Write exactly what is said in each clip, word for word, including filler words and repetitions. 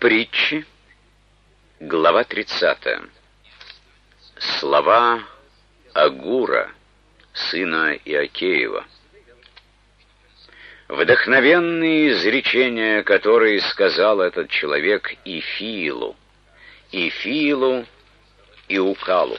Притчи, глава тридцатая. Слова Агура, сына Иокеева. Вдохновенные изречения, которые сказал этот человек Ифиилу, Ифиилу и Укалу.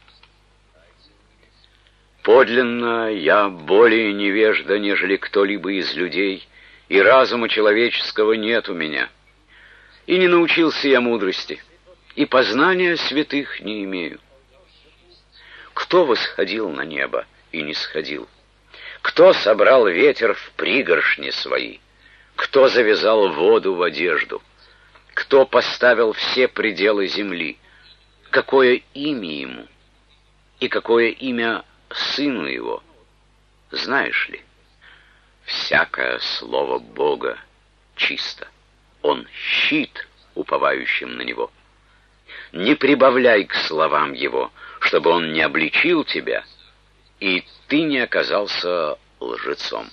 Подлинно я более невежда, нежели кто-либо из людей, и разума человеческого нет у меня. И не научился я мудрости, и познания святых не имею. Кто восходил на небо и не сходил? Кто собрал ветер в пригоршни свои? Кто завязал воду в одежду? Кто поставил все пределы земли? Какое имя ему? И какое имя сыну его? Знаешь ли, всякое слово Бога чисто. Он щит уповающим на него. Не прибавляй к словам его, чтобы он не обличил тебя, и ты не оказался лжецом.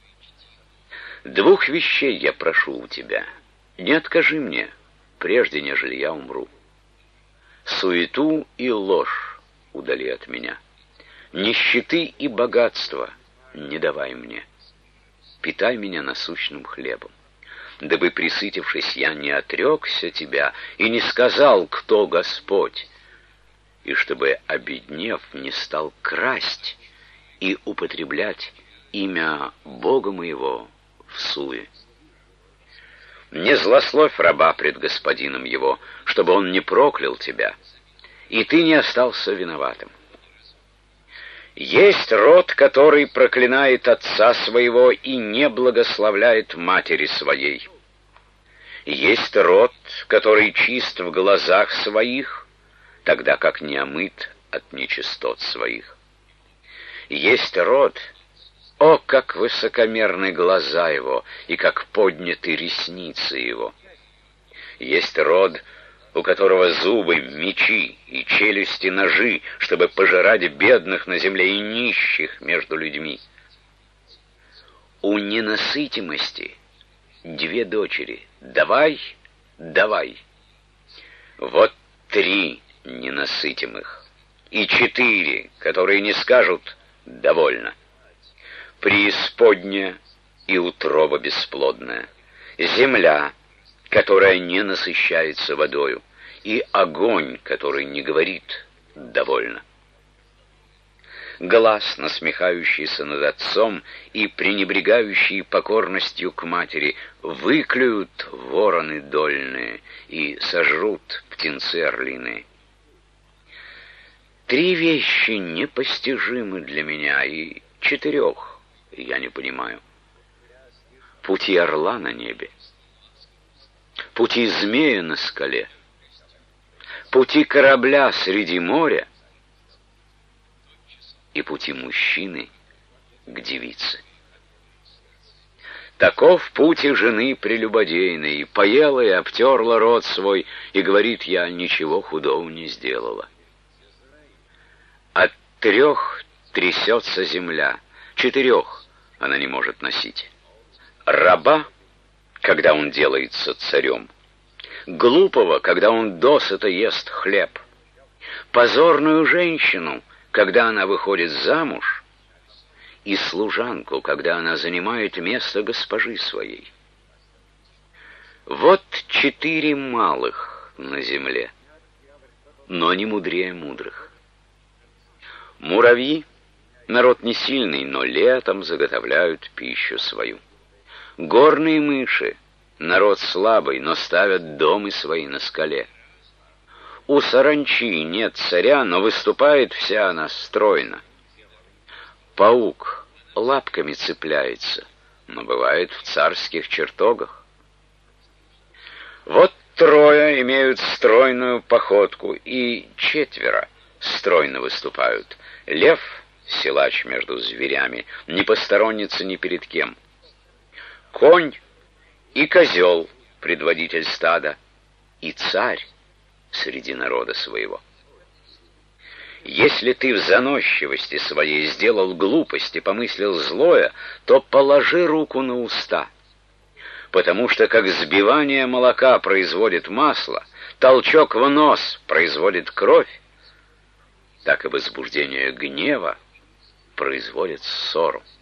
Двух вещей я прошу у тебя. Не откажи мне, прежде нежели я умру. Суету и ложь удали от меня. Нищеты и богатства не давай мне. Питай меня насущным хлебом, дабы, присытившись, я не отрекся тебя и не сказал, кто Господь, и чтобы, обеднев, не стал красть и употреблять имя Бога моего всуе. Не злословь раба пред господином его, чтобы он не проклял тебя, и ты не остался виноватым. Есть род, который проклинает отца своего и не благословляет матери своей. Есть род, который чист в глазах своих, тогда как не омыт от нечистот своих. Есть род, о, как высокомерны глаза его, и как подняты ресницы его. Есть род, у которого зубы мечи и челюсти ножи, чтобы пожирать бедных на земле и нищих между людьми. У ненасытимости две дочери. Давай, давай. Вот три ненасытимых, и четыре, которые не скажут «довольно». Преисподняя и утроба бесплодная, земля, которая не насыщается водою, и огонь, который не говорит «довольно». Глаз, насмехающийся над отцом и пренебрегающий покорностью к матери, выклюют вороны дольные и сожрут птенцы орлиные. Три вещи непостижимы для меня, и четырех я не понимаю. Пути орла на небе, пути змея на скале, пути корабля среди моря и пути мужчины к девице. Таков путь и жены прелюбодейной, поела и обтерла рот свой, и говорит: я ничего худого не сделала. От трех трясется земля, четырех она не может носить. Раба, когда он делается царем, глупого, когда он досыта ест хлеб, позорную женщину, когда она выходит замуж, и служанку, когда она занимает место госпожи своей. Вот четыре малых на земле, но не мудрее мудрых. Муравьи — народ не сильный, но летом заготовляют пищу свою. Горные мыши — народ слабый, но ставят дома свои на скале. У саранчи нет царя, но выступает вся она стройно. Паук лапками цепляется, но бывает в царских чертогах. Вот трое имеют стройную походку, и четверо стройно выступают. Лев — силач между зверями, не посторонится ни перед кем. Конь и козел — предводитель стада, и царь среди народа своего. Если ты в заносчивости своей сделал глупость и помыслил злое, то положи руку на уста. потому что как сбивание молока производит масло, толчок в нос производит кровь, так и возбуждение гнева производит ссору.